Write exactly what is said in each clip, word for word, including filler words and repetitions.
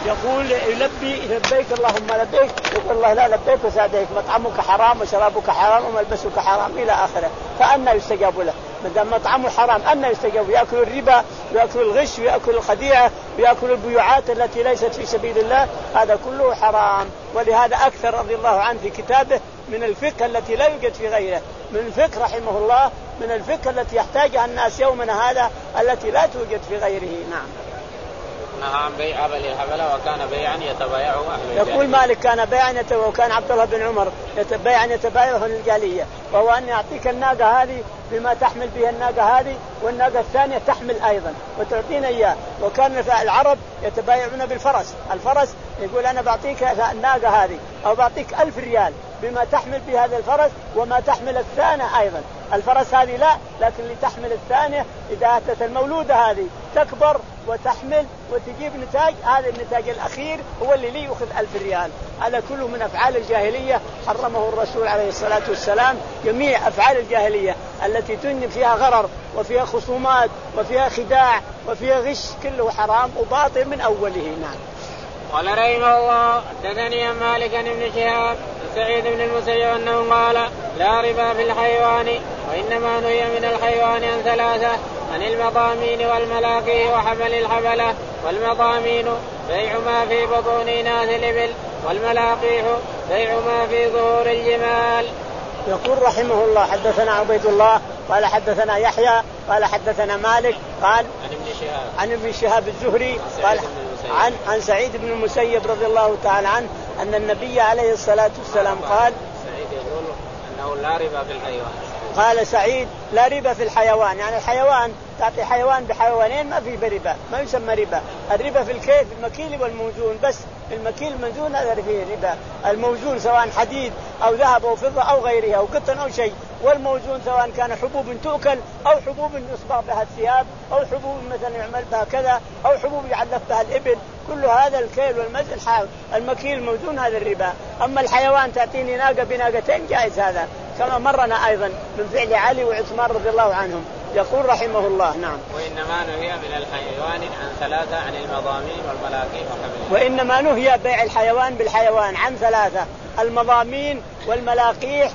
يقول يلبي لبيك اللهم لبيك، يقول الله لا لبيك وسعديك، مطعمك حرام وشرابك حرام وملبسك حرام إلى آخره، فأنا يستجاب له؟ ما دام مطعمه حرام أنا يستجاب؟ يأكل الربا ويأكل الغش ويأكل الخديعة ويأكل البيوعات التي ليست في سبيل الله، هذا كله حرام. ولهذا أكثر رضي الله عنه في كتابه من الفقه التي لا يوجد في غيره، من الفقه رحمه الله، من الفقه التي يحتاجها الناس يومنا هذا التي لا توجد في غيره. نعم. نهى عن بيع حبل الحبل وكان بيعا يتبايعه أهل الجاهلية. يقول مالك كان بيعا يتبايعه، وكان عبد الله بن عمر بيعا يتبايعه الجاهلية، وهو أن يعطيك الناقة هذه بما تحمل بها الناقة هذه، والناقة الثانية تحمل أيضا وتعطينا إياه. وكان العرب يتبايعون بالفرس، الفرس يقول أنا بعطيك الناقة هذه أو بعطيك ألف ريال بما تحمل بهذا الفرس وما تحمل الثانية أيضا. الفرس هذه لا، لكن اللي تحمل الثانية إذا أتت المولودة هذه تكبر وتحمل وتجيب نتاج، هذا النتاج الأخير هو اللي لي يأخذ ألف ريال. هذا كله من أفعال الجاهلية حرمه الرسول عليه الصلاة والسلام. جميع أفعال الجاهلية التي تنجم فيها غرر وفيها خصومات وفيها خداع وفيها غش كله حرام وباطل من أوله. نعم. قال رحمه الله حدثني عن مالك بن شهاب سعيد بن المسيب أنه قال لا ربا في الحيوان، وإنما نهي من الحيوان عن ثلاثة: عن المضامين والملاقي وحمل الحبلة. والمضامين بيع ما في بطون ناس الإبل، والملاقيح بيع ما في ظهور الجمال. يقول رحمه الله حدثنا عبيد الله قال حدثنا يحيى قال حدثنا مالك قال عن ابن شهاب عن ابن شهاب الزهري قال عن عن سعيد بن المسيب رضي الله تعالى عنه أن النبي عليه الصلاة والسلام قال سعيد يقول أنه لا ربا في الحيوان. قال سعيد لا ربا في الحيوان، يعني الحيوان تعطي حيوان بحيوانين ما في ربا، ما يسمى ربا. الربا في الكيل في المكيل والموزون بس، المكيل الموزون هذا فيه ربا. الموزون سواء حديد أو ذهب أو فضة أو غيرها أو قطن أو شيء، والموزون سواء كان حبوب تؤكل أو حبوب يصبغ بها الثياب أو حبوب مثلا يعمل بها كذا أو حبوب يعلف بها الإبل، كل هذا الكيل والمزن حال. المكيل الموزون هذا الربا. أما الحيوان تعطيني ناقة بناقتين جائز هذا، كما مرنا أيضا من فعل علي وعثمان رضي الله عنهم. يقول رحمه الله نعم وإنما نهي من الحيوان عن ثلاثة: عن المضامين والملاقي وحمل. وإنما نهي بيع الحيوان بالحيوان عن ثلاثة: المضامين والملاقيح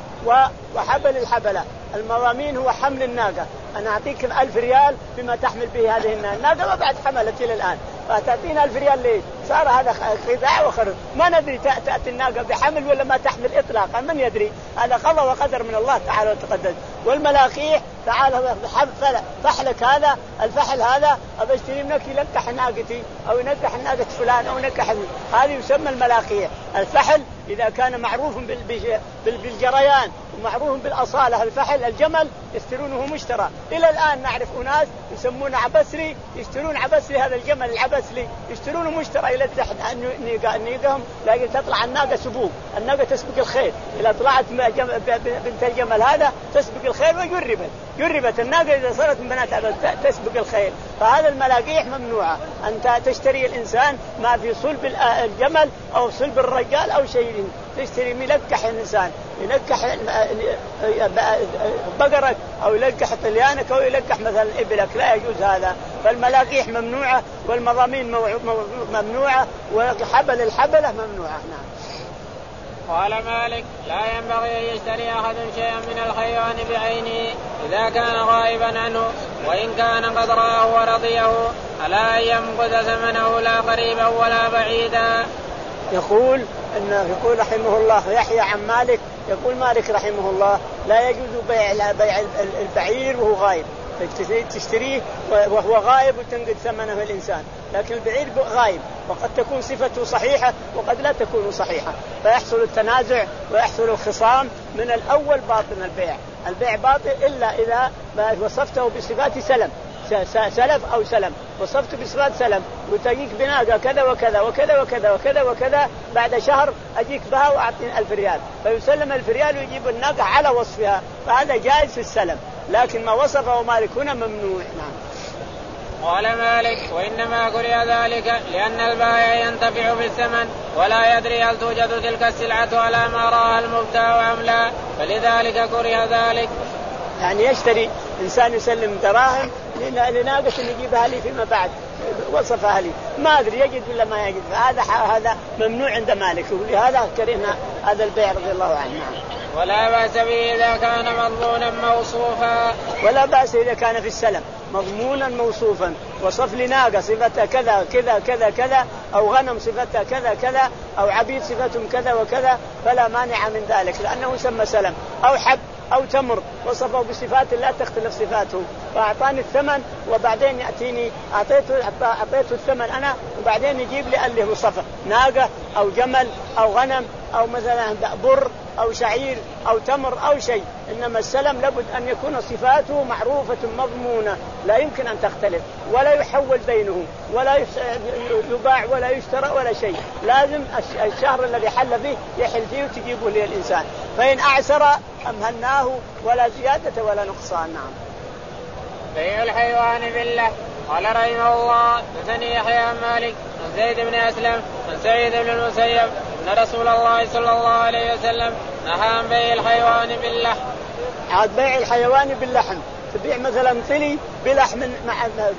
وحبل الحبلة. المضامين هو حمل الناقة، أنا أعطيك ألف ريال بما تحمل به هذه الناقة ما بعد حملت إلى الآن، فتعطينا ألف ريال ليش؟ صار هذا خداع وخرج، ما ندري تأتي الناقة بحمل ولا ما تحمل إطلاقا، من يدري؟ هذا قضاء وقدر من الله تعالى وتقدس. والملاقيح تعالى فحلك هذا الفحل هذا أبى اشتري منك يلقح ناقتي أو ينقح ناقة فلان أو ينقح، هذه يسمى الملاقيح. الفحل إذا كان معروف بالجريان ومعروف بالأصالة، الفحل الجمل يشترونه مشترى. إلى الآن نعرف أناس يسمونه عبسري، يشترون عبسري هذا الجمل العبسري يشترونه مشترى إلى تحت نيقهم، لكن تطلع الناقة سبوق، الناقة تسبق الخيل. إذا طلعت بنت الجمل هذا تسبق الخيل ويجربت جربت الناقة إذا صارت من بنات تسبق الخيل. فهذا الملاقيح ممنوعة، أنت تشتري الإنسان ما في صلب الجمل أو صلب الرجال أو شيء، تشتري ملقح الإنسان يلقح بقرك أو يلقح طليانك أو يلقح مثلا إبلك، لا يجوز هذا. فالملاقيح ممنوعة والمضامين ممنوعة وحبل الحبلة ممنوعة. نعم. قال مالك لا ينبغي أن يشتري أحد شيئا من الحيوان بعينه إذا كان غائبا عنه، وإن كان قد رآه ورضيه ألا ينقذ ثمنه لا قريبا ولا بعيدا. يقول إن يقول رحمه الله يحيى عن مالك، يقول مالك رحمه الله لا يجوز بيع بيع البعير وهو غائب، تشتريه وهو غائب وتنقذ ثمنه الإنسان، لكن البعير غائب وقد تكون صفته صحيحة وقد لا تكون صحيحة، فيحصل التنازع ويحصل الخصام. من الأول باطن البيع، البيع باطل إلا إذا وصفته بصفات سلم سلف أو سلم، وصفت بصفات سلم وتجيك بناقة كذا وكذا وكذا وكذا وكذا وكذا، بعد شهر أجيك بها وأعطيني ألف ريال، فيسلم ألف ريال ويجيب الناقة على وصفها، فهذا جائز في السلم، لكن ما وصفه مالك هنا ممنوع. نعم. قال مالك وإنما كره ذلك لأن البائع ينتفع بالثمن ولا يدري هل توجد تلك السلعة على ما رأى المبتاع أم لا، فلذلك كره ذلك. يعني يشتري إنسان يسلم دراهم لناقة يجيبها لي فيما بعد وصفها لي ما أدري يجد ولا ما يجد. هذا هذا ممنوع عند مالك ولهذا كرهنا هذا البيع رضي الله عنه. ولا بأس به إذا كان مضمونا موصوفا. ولا بأس إذا كان في السلم مضمونا موصوفا وصف لناقة صفتها كذا كذا كذا كذا أو غنم صفتها كذا كذا أو عبيد صفتهم كذا وكذا فلا مانع من ذلك لأنه سمى سلم. أو حب أو تمر وصفه بصفات لا تختلف صفاته فأعطاني الثمن وبعدين يأتيني أعطيته أعطيته الثمن أنا وبعدين يجيب لي اللي هو صفة ناقة أو جمل أو غنم أو مثلا بر أو شعير أو تمر أو شيء. إنما السلم لابد أن يكون صفاته معروفة مضمونة لا يمكن أن تختلف ولا يحول بينه ولا يباع ولا يشترى ولا شيء. لازم الشهر الذي حل فيه يحل فيه وتجيبه للإنسان. فإن أعسر أمهلناه ولا زيادة ولا نقصان. نعم. بيع الحيوان بالله. قال رحمه الله حدثني يحيى عن مالك عن زيد بن أسلم عن سعيد بن المسيب أن رسول الله صلى الله عليه وسلم نهى عن بيع الحيوان باللحم. عاد بيع الحيوان باللحم تبيع مثلا طلي بلحم مع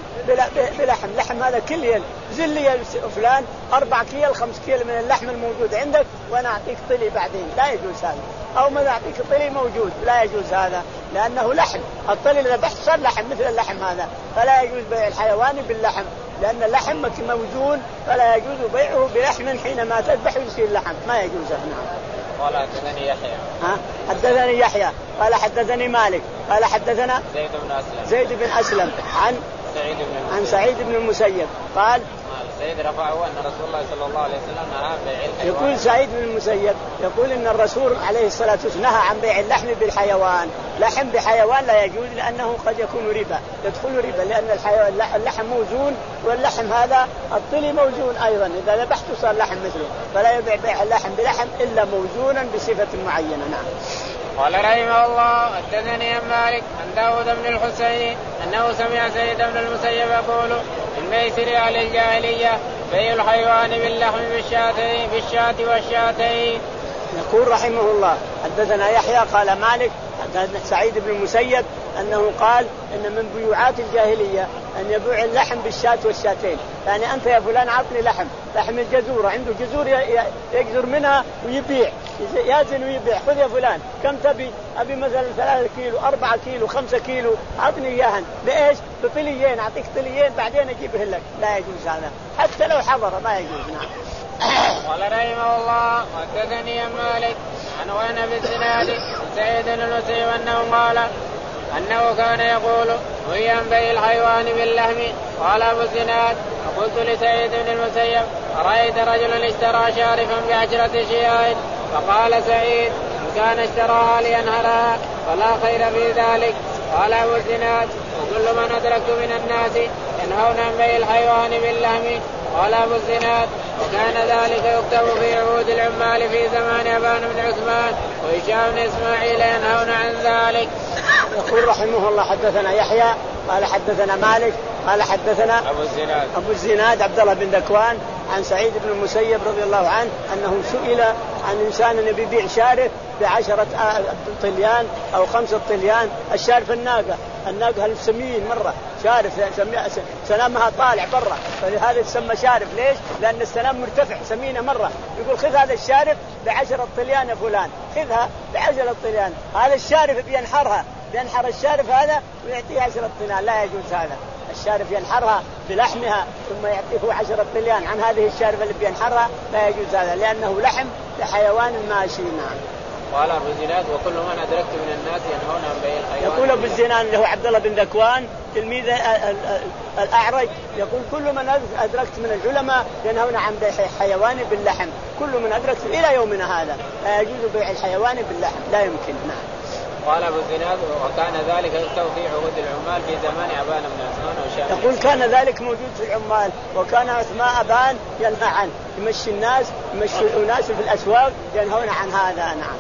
بلحم لحم هذا كل يوم زل لي فلان أربع كيل خمس كيل من اللحم الموجود عندك وأنا أعطيك طلي بعدين لا يجوز هذا. أو ما أعطيك طلي موجود لا يجوز هذا لأنه لحم. الطلي اللي ذبحت صار لحم مثل اللحم هذا فلا يجوز بيع الحيوان باللحم لأن اللحم موزون فلا يجوز بيعه بلحم حينما تذبح يصير لحم ما يجوز. نعم. قال حدثني يحيى. ها حدثني يحيى قال حدثني مالك قال حدثنا زيد بن أسلم زيد بن أسلم عن سعيد بن عن سعيد بن المسيب قال سيد رفعه أن رسول الله صلى الله عليه وسلم نهى عن بيع الحيوان. يقول سعيد بن المسيب يقول إن الرسول عليه الصلاة والسلام نهى عن بيع اللحم بالحيوان. لحم بحيوان لا يجوز لأنه قد يكون ربا يدخل ربا لأن الحيوان اللحم موزون واللحم هذا الطلي موزون أيضا إذا ذبحته صار لحم مثله فلا يبيع بيع اللحم بلحم إلا موزونا بصفة معينة. نعم. قال رحمه الله حدثني عن مالك عن داود بن الحسين أنه سمع سعيد بن المسيب يقول من ميسر أهل الجاهلية بيع الحيوان باللحم بالشاتين بالشاة والشاتين. يقول رحمه الله حدثنا يحيى قال مالك حدثنا سعيد بن المسيب أنه قال إن من بيوعات الجاهلية أن يبيع اللحم بالشاة والشاتين. يعني أنت يا فلان عطني لحم لحم الجزورة عنده جزور يجزر منها ويبيع يازن ويبيع خذ يا فلان كم تبي أبي مثلا ثلاثة كيلو أربعة كيلو خمسة كيلو عطني إياهن بإيش بطليين أعطيك طليين بعدين أجيبه لك لا يجوز هذا حتى لو حضر ما يجوز. نعم. قال رحمه الله حدثني عن مالك عن وانا بالزناد سعيد بن المسيب أنه قال أنه كان يقول نهي عن بيع الحيوان باللحم. قال أبو الزناد فقلت لسعيد بن المسيب أرأيت رجلا اشترى شارفا بعشرة شياه فقال سعيد إن كان اشتراها لينهرها فلا خير في ذلك. قال أبو الزناد وكل من أدركت من الناس ينهون عن بيع الحيوان باللحم. قال أبو الزناد وكان ذلك يكتب في عهود العمال في زمان أبان بن عثمان وهشام بن إسماعيل ينهون عن ذلك. يقول رحمه الله حدثنا يحيى قال حدثنا مالك قال حدثنا أبو الزناد أبو الزناد عبد الله بن ذكوان عن سعيد بن المسيب رضي الله عنه أنه سئل عن إنسان يبيع شارف بعشرة طليان أو خمسة طليان. الشارف الناقة الناقة السمين مرة شارف سلامها طالع برا فلهذا تسمى شارف. ليش؟ لأن السلام مرتفع سمينة مرة. يقول خذ هذا الشارف بعشرة طليان يا فلان خذها بعشرة طليان. هذا الشارف بينحرها بينحر الشارف هذا ويعطيه عشرة طليان لا يجوز هذا. الشارف ينحرها بلحمها ثم يعطيه عشرة طليان عن هذه الشارف اللي بينحرها لا يجوز هذا لأنه لحم لحيوان ماشي. نعم. قال أبو الزناد وكل من أدركت من الناس ينهون عن بيع الحيوان. يقول أبو الزناد اللي هو عبد الله بن ذكوان تلميذ الأعرج يقول كل من أدركت من العلماء ينهون عن بيع الحيوان باللحم. كل من أدركت إلى يومنا هذا لا يجوز بيع الحيوان باللحم لا يمكن. نعم. قال أبو الزناد وكان ذلك يكتب في عهود العمال في زمان أبان بن عثمان وهشام. يقول كان ذلك موجود في العمال وكان عثمان أبان ينهى عنه يمشي الناس يمشي الناس في الأسواق ينهون عن هذا. نعم.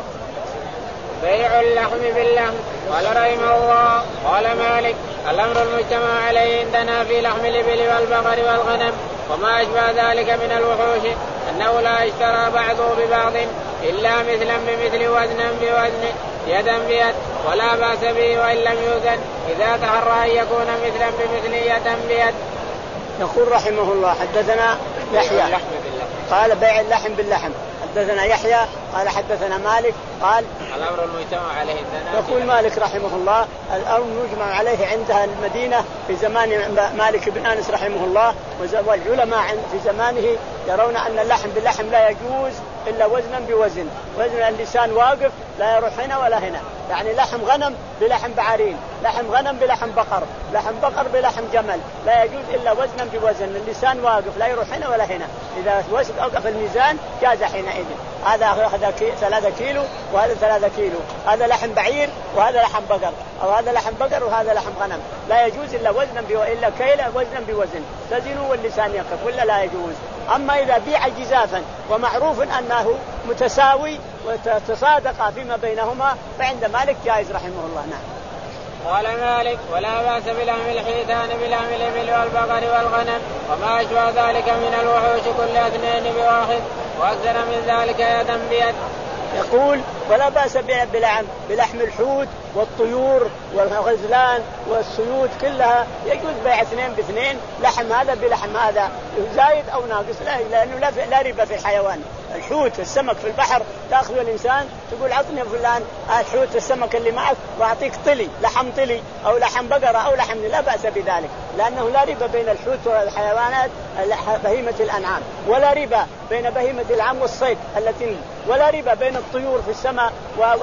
بيع اللحم باللحم. قال رحمه الله قال مالك الأمر المجتمع عليه عندنا في لحم الإبل والبقر والغنم وما أشبه ذلك من الوحوش أنه لا يشترى بعضه ببعض إلا مثلا بمثل وزنا بوزن يدا بيد ولا بأس به وإن لم يوزن إذا تحرى أن يكون مثلا بمثل يدا بيد. يقول رحمه الله حدثنا يحيى قال بيع اللحم باللحم. حدثنا يحيى قال حدثنا مالك قال الأمر المجتمع عليه الزنا. يقول مالك رحمه الله الأمر المجتمع عليه عندها المدينة في زمان مالك بن أنس رحمه الله، والعلماء في زمانه يرون أن اللحم باللحم لا يجوز إلا وزنا بوزن، وزن اللسان واقف لا يروح هنا ولا هنا، يعني لحم غنم بلحم بعارين، لحم غنم بلحم بقر، لحم بقر بلحم جمل، لا يجوز إلا وزنا بوزن، اللسان واقف لا يروح هنا ولا هنا، إذا وزن أوقف الميزان جاز حينئذ. هذا هذا ثلاثة كيلو وهذا ثلاثة كيلو، هذا لحم بعير وهذا لحم بقر، أو هذا لحم بقر وهذا لحم غنم، لا يجوز إلا وزنا بو... إلا كيلا وزنا بوزن، تزن واللسان يقف ولا لا يجوز. أما إذا بيع جزافا ومعروف أنه متساوي وتصادق فيما بينهما فعند مالك جائز رحمه الله. نعم. قال مالك ولا بأس بلحم الحيتان بلحم الإبل والبقر والغنم وما أشبه ذلك من الوحوش كل اثنين بواحد وأكثر من ذلك يدا بيد. يقول ولا بأس بلحم بلحم الحوت والطيور والغزلان والسيوط كلها يجوز بيع اثنين باثنين، لحم هذا بلحم هذا زايد أو ناقص، لا لأنه لا, لا ربا في الحيوان. الحوت السمك في البحر تأخذ الإنسان تقول عطني يا فلان الحوت السمك اللي معك وأعطيك طلي لحم طلي أو لحم بقرة أو لحم، لا بأس بذلك لأنه لا ربا بين الحوت والحيوانات بهيمة الأنعام، ولا ربا بين بهيمة العام والصيد التي، ولا ربا بين الطيور في السماء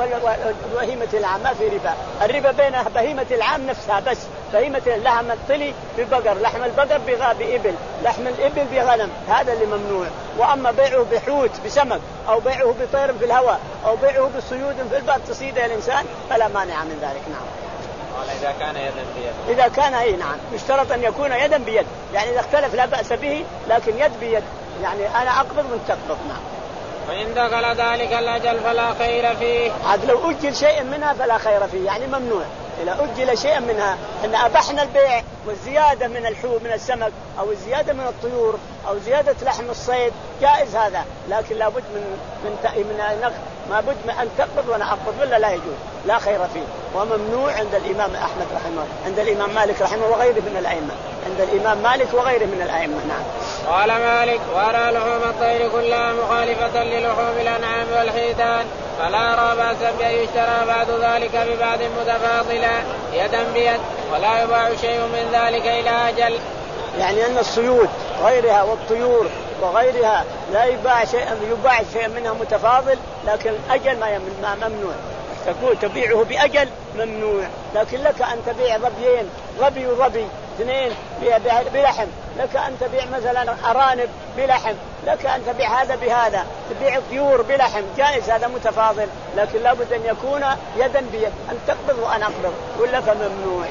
وبهيمة العام، ما في ربا. الربا بين بهيمة العام نفسها بس، بهيمة لحم الطلي ببقر، لحم البقر بإبل، لحم الإبل بغنم، هذا اللي ممنوع. وأما بيعه بحوت بسمك أو بيعه بطير في الهواء أو بيعه بصيود في البحر تصيد الإنسان فلا مانع من ذلك. نعم. إذا كان يدا بيد. إذا كان أي نعم يشترط أن يكون يدا بيد، يعني إذا اختلف لا بأس به، لكن يد بيد يعني أنا أقبض من تقبض. نعم. وإن دخل ذلك الأجل فلا خير فيه. عاد لو أجل شيء منها فلا خير فيه، يعني ممنوع. إذا أجل شيء منها أن أبحنا البيع والزيادة من الحوت من السمك أو الزيادة من الطيور أو زيادة لحم الصيد جائز هذا، لكن لابد من من من نقد، ما بد من أن تقبض وأنا أقبض ولا لا يجوز، لا خير فيه. وممنوع عند الإمام أحمد رحمه الله، عند الإمام مالك رحمه وغيره من الأئمة، عند الإمام مالك وغيره من الأئمة. نعم. قال مالك وأرى لحوم الطير كلها مخالفة للحوم الأنعام والحيتان فلا أرى بأسا بأن يشترى بعد ذلك ببعض متفاضلا يدا بيد ولا يباع شيء من ذلك إلى أجل. يعني أن الصيود غيرها والطيور وغيرها لا يباع شيء، يباع شيء منها متفاضل، لكن أجل ما ممنوع، تقول تبيعه بأجل ممنوع، لكن لك أن تبيع ظبيين، ظبي وظبي اثنين بلحم، لك أن تبيع مثلا أرانب بلحم، لك أن تبيع هذا بهذا، تبيع طيور بلحم جائز، هذا متفاضل، لكن لابد أن يكون يدا بيد، أن تقبض وأن أقبض ولا فممنوع.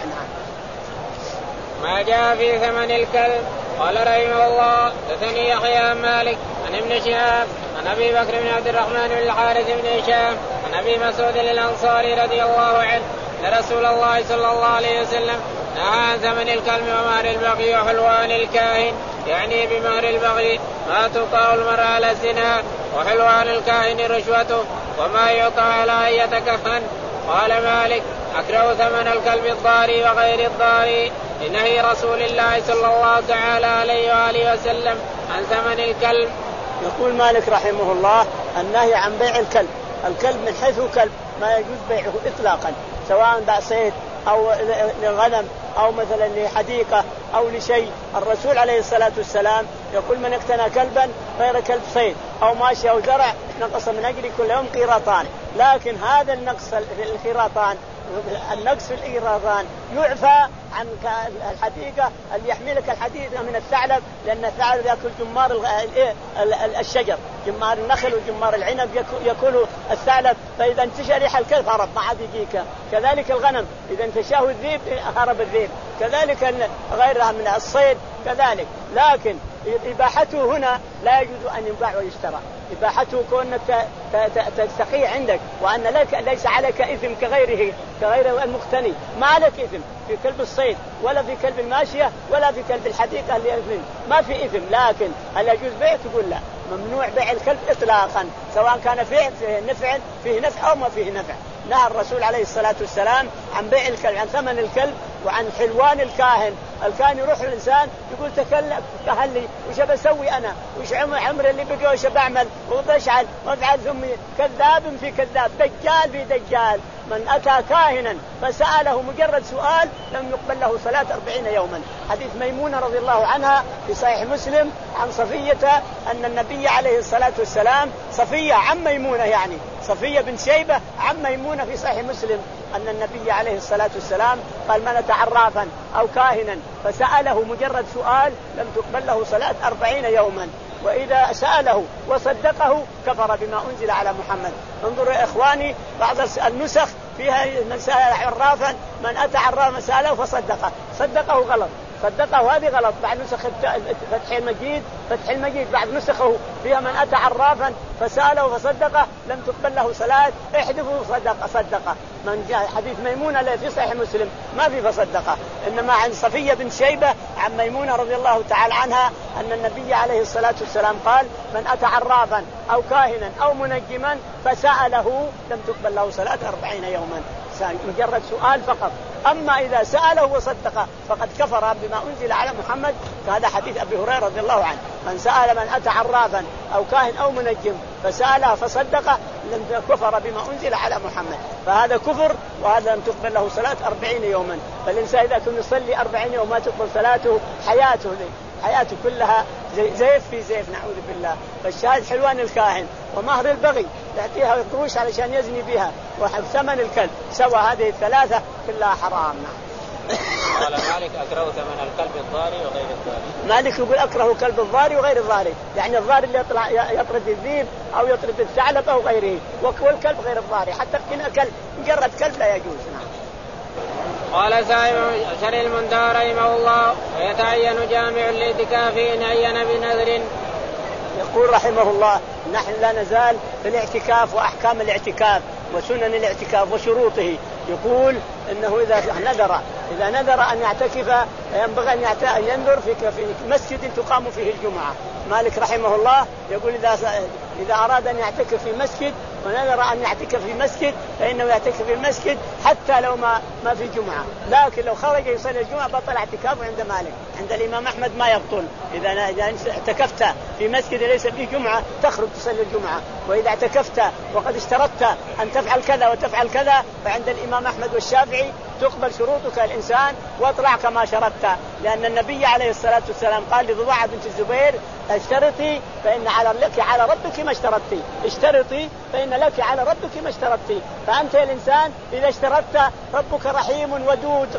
ما جاء في ثمن الكلب. قال رحمه الله حدثني يحيى عن مالك عن ابن شهاب عن أبي بكر بن عبد الرحمن بن الحارث بن هشام عن أبي مسعود الأنصاري رضي الله عنه أن رسول الله صلى الله عليه وسلم نهى عن ثمن الكلب ومهر البغي وحلوان الكاهن، يعني بمهر البغي ما تقع المرء على الزنا، وحلوان الكاهن رشوته وما يعطى على أن يتكهن. قال مالك أكره ثمن الكلب الضاري وغير الضاري لنهي رسول الله صلى الله تعالى عليه وآله وسلم عن ثمن الكلب. يقول مالك رحمه الله النهي عن بيع الكلب، الكلب من حيث كلب ما يجوز بيعه إطلاقا، سواء باع صيد أو لغنم أو مثلا لحديقة أو لشيء. الرسول عليه الصلاة والسلام يقول من اقتنى كلبا غير كلب صيد أو ماشي أو زرع نقص من أجل كل يوم قيراطان، لكن هذا النقص في القيراطان النقص في القيراطان يعفى عن الحديقة اللي يحملك الحديقة من الثعلب، لأن الثعلب يأكل جمار الشجر، جمار النخل وجمار العنب يأكله الثعلب، فإذا انتشر ريح الكلب هرب ما عاد يجيك. كذلك الغنم إذا انتشاه الذئب هرب الذئب، كذلك غيرها من الصيد كذلك. لكن إباحته هنا لا يجوز أن يباع ويشترى، إباحته كونك تستقي عندك وأن لك ليس عليك إثم كغيره كغير المقتني، ما عليك إثم في كلب الصيد ولا في كلب الماشية ولا في كلب الحديقة اللي إثم ما في إثم، لكن هل يجوز بيع؟ تقول لا، ممنوع بيع الكلب إطلاقا، سواء كان فيه نفع فيه نفع أو ما فيه نفع. نهى الرسول عليه الصلاة والسلام عن بيع الكلب، عن ثمن الكلب وعن حلوان الكاهن. الكاهن يروح الإنسان يقول تكلم كهل لي وش بسوي أنا وش عمر اللي بقى وش بعمل وبشعل وافعل، ثم كذاب في كذاب دجال في دجال. من أتى كاهنا فسأله مجرد سؤال لم يقبل له صلاة أربعين يوما. حديث ميمونة رضي الله عنها في صحيح مسلم عن صفية أن النبي عليه الصلاة والسلام، صفية عم ميمونة يعني صفية بن شيبة عم ميمونة في صحيح مسلم، أن النبي عليه الصلاة والسلام قال من أتى عرافا أو كاهنا فسأله مجرد سؤال لم تقبل له صلاة أربعين يوما، وإذا سأله وصدقه كفر بما أنزل على محمد. انظروا يا إخواني بعض النسخ فيها من سأل عرافا من أتى عرافا سأله فصدقه، صدقه غلط، صدقه هذه غلط. بعد نسخ فتح المجيد فتح المجيد بعد نسخه فيها من أتى عرافا فسأله فصدقه لم تقبل له صلاة، احذفوا صدقه صدقه. من جاء حديث ميمونة الذي في صحيح مسلم ما في فصدقه، إنما عن صفية بن شيبة عن ميمونة رضي الله تعالى عنها أن النبي عليه الصلاة والسلام قال من أتى عرافا أو كاهنا أو منجما فسأله لم تقبل له صلاة أربعين يوما، مجرد سؤال فقط. أما إذا سأله وصدقه فقد كفر بما أنزل على محمد. فهذا حديث أبي هريرة رضي الله عنه من سأل من أتى عرافا أو كاهن أو منجم فسأله فصدقه لم كفر بما أنزل على محمد. فهذا كفر، وهذا لم تقبل له صلاة أربعين يوما. فالإنسان إذا كان يصلي أربعين يوم ما تقبل صلاته حياته حياته كلها زيف في زيف نعوذ بالله. فالشاهد حلوان الكاهن ومهر البغي يعطيها قروش علشان يزني بها وثمن الكلب سوى هذه الثلاثة كلها حرام. قال مالك أكره ثمن الكلب الضاري وغير الضاري. مالك يقول أكره كلب الضاري وغير الضاري، يعني الضاري اللي يطلع يطرد الذئب أو يطرد الثعلب أو غيره، والكلب غير الضاري حتى كنا كلب مجرد كلب لا يجوز. نعم. قال صاحب شرح المنتهى رحمه الله ويتعين جامع الاعتكاف إن عين بنذر. يقول رحمه الله نحن لا نزال في الاعتكاف وأحكام الاعتكاف وسنن الاعتكاف وشروطه. يقول إنه إذا نذر إذا نذر أن يعتكف ينبغي أن ينذر في مسجد تقام فيه الجمعة. مالك رحمه الله يقول إذا إذا أراد أن يعتكف في مسجد ونذر أن يعتكف في مسجد فإنه يعتكف في المسجد حتى لو ما ما في جمعة، لكن لو خرج يصلي الجمعة بطل اعتكافه عند مالك. عند الإمام أحمد ما يبطل. إذا إذا اعتكفت في مسجد ليس فيه جمعة تخرج تصلي الجمعة، وإذا اعتكفت وقد اشترطت أن تفعل كذا وتفعل كذا فعند الإمام أحمد والشافعي تقبل شروطك الإنسان واطلع كما شرطت، لأن النبي عليه الصلاة والسلام قال لضباعة بنت الزبير اشترطي فإن على لك على ربك ما اشترطتي، اشترطي فإن لك على ربك ما اشترطتي. فأنت يا الإنسان إذا اشترطت ربك رحيم ودود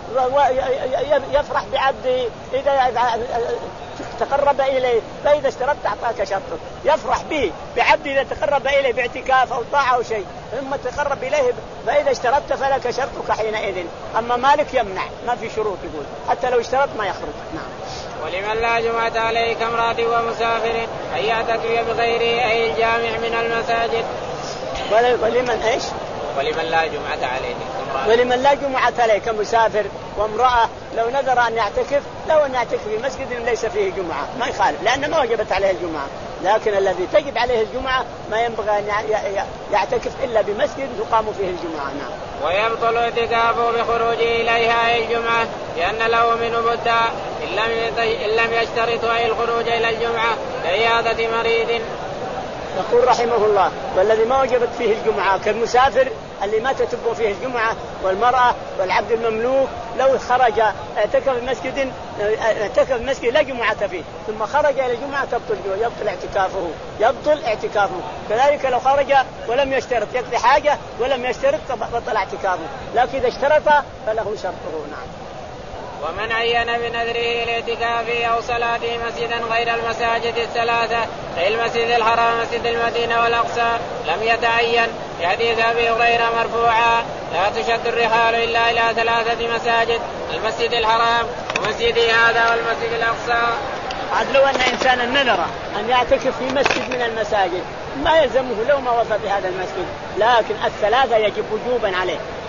يفرح بعبده إذا تقرب إليه، فإذا اشترطت أعطاك شرطك يفرح به بعبده إذا تقرب إليه باعتكاف أو طاعة أو شيء ثم تقرب إليه، فإذا اشترطت فلك شرطك حينئذ. أما مالك يمنع ما في شروط، يقول حتى لو اشترط ما يخرج. نعم. ولمن لا جمعة عليه كامرأة ومسافر أن يعتكف بغيره أي الجامع من المساجد. ولمن إيش؟ ولمن لا جمعة عليه كامرأة. ولمن لا جمعة عليه كمسافر وامرأة لو نذر أن يعتكف لو أن يعتكف في مسجد ليس فيه جمعة ما يخالف، لأن ما وجبت عليه الجمعة. لكن الذي تجب عليه الجمعة ما ينبغي أن يعتكف إلا بمسجد تقام فيه الجمعة. نعم. ويبطل اعتكافه بخروجه إليها أي الجمعة لأن له منه بدا إن لم يشترط أي الخروج إلى الجمعة لعيادة مريض. يقول رحمه الله والذي ما وجبت فيه الجمعة كالمسافر اللي ما تتبع فيه الجمعة والمرأة والعبد المملوك لو خرج اعتكف في مسجد اعتكف في مسجد لا جمعة فيه ثم خرج إلى الجمعة تبطل يبطل اعتكافه يبطل اعتكافه. كذلك لو خرج ولم يشترط يقضي حاجة ولم يشترط بطل اعتكافه، لكن إذا اشترط فله شرطه. نعم. ومن عين بنذره الاعتكاف أو صلاة مسجدا غير المساجد الثلاثة أي المسجد الحرام مسجد المدينة والأقصى لم يتعين حديث أبي هريرة مرفوعا لا تشد الرحال إلا إلى ثلاثة مساجد المسجد الحرام ومسجد هذا والمسجد الأقصى. عاد لو أن إنسانا نذر أن يعتكف في مسجد من المساجد ما يلزمه لو ما وصل في هذا المسجد، لكن الثلاثة يجب وجوبا عليه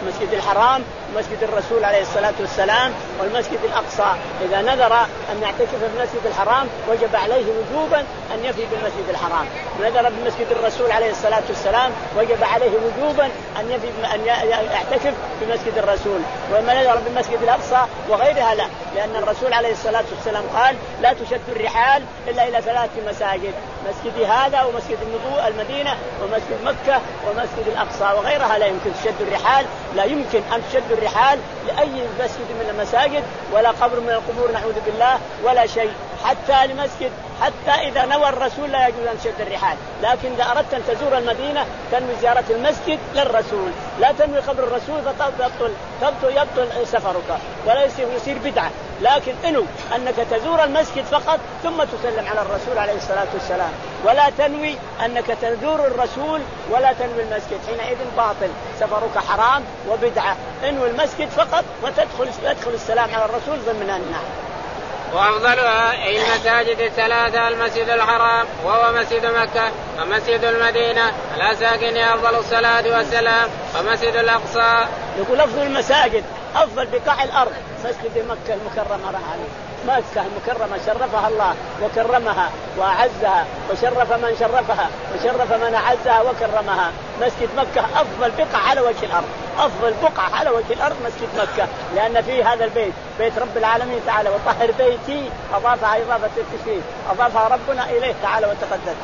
المسجد الحرام ومسجد الرسول عليه الصلاة والسلام والمسجد الأقصى. إذا نذر أن يعتكف في المسجد الحرام وجب عليه وجوبا أن يفي بالمسجد الحرام، نذر بمسجد الرسول عليه الصلاة والسلام وجب عليه وجوبا أن يفي أن يعتكف في مسجد الرسول. وما نذر بالمسجد الأقصى وغيرها لا، لأن الرسول عليه الصلاة والسلام قال لا تشد الرحال إلا إلى ثلاث مساجد، مسجد هذا ومسجد المدينة ومسجد مكة ومسجد الأقصى، وغيرها لا يمكن تشد الرحال، لا يمكن أن تشد الرحال لأي مسجد من المساجد ولا قبر من القبور نعوذ بالله ولا شيء، حتى لمسجد، حتى إذا نوى الرسول لا يجوز أن تشد الرحال. لكن إذا أردت أن تزور المدينة تنوي زيارة المسجد للرسول، لا تنوي قبر الرسول فتبطل تبطل يبطل سفرك ولا يصير يصير بدعة. لكن انو أنك تزور المسجد فقط ثم تسلم على الرسول عليه الصلاة والسلام، ولا تنوي أنك تزور الرسول ولا تنوي المسجد، حينئذ باطل، سفرك حرام وبدعة. انوي المسجد فقط وتدخل يدخل السلام على الرسول ضمن النار. وأفضلها أي المساجد الثلاثة المسجد الحرام وهو مسجد مكة ومسجد المدينة على ساكنه أفضل الصلاة والسلام ومسجد الأقصى. يقول أفضل المساجد أفضل بقاع الأرض مسجد مكة المكرمة عليه، مكة المكرمة شرفها الله وكرمها وأعزها وشرف من شرفها وشرف من أعزها وكرمها. مسجد مكة أفضل بقعة على وجه الأرض، أفضل بقعة على وجه الأرض مسجد مكة، لأن فيه هذا البيت بيت رب العالمين تعالى وطهر بيتي، أضافها إضافة التشريف، أضافها ربنا إليه تعالى وتقدس،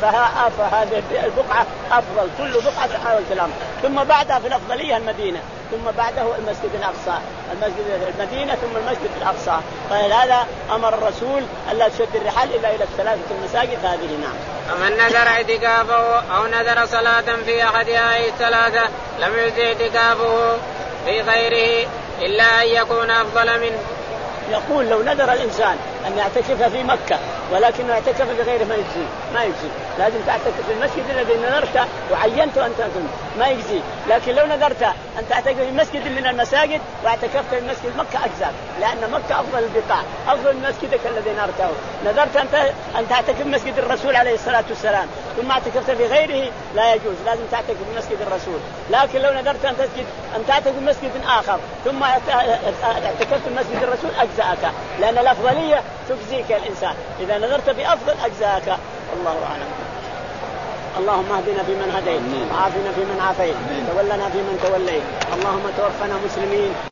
فهذه البقعة أفضل كل بقعة على وجه الأرض. ثم بعدها في الأفضلية المدينة، ثم بعده المسجد الأقصى، المسجد المدينة ثم المسجد الأقصى. فهذا أمر الرسول ألا تشد الرحال إلا إلى الثلاثة المساجد هذه. نعم. ومن نذر اعتكافه أو نذر صلاة في أحد هذه الثلاثة لم يجز اعتكافه في غيره إلا أن يكون أفضل منه. يقول لو نذر الإنسان أن يعتكف في مكة ولكنه يعتكف في غيره ما يجزي، ما يجزي، لازم تعتكف في المسجد الذي نذرته وعينته أن تكون، ما يجزي. لكن لو نذرت أن تعتكف في مسجد من المساجد واعتكفت في مسجد مكة أجزاك، لأن مكة أفضل البقاع، أفضل مسجدك الذي نذرته. نذرت أن أن تعتكف في مسجد الرسول عليه الصلاة والسلام ثم اعتكفت في غيره لا يجوز، لازم تعتكف في مسجد الرسول. لكن لو نذرت أن تسجد أن تعتكف في مسجد آخر ثم اعتكفت في مسجد الرسول أجزاك، لأن الأفضلية تجزيك الإنسان، إذا نذرت بأفضل أجزاك. الله أعلم. اللهم اهدنا فيمن هديت وعافنا فيمن عافيت وتولنا فيمن توليت، اللهم توفنا مسلمين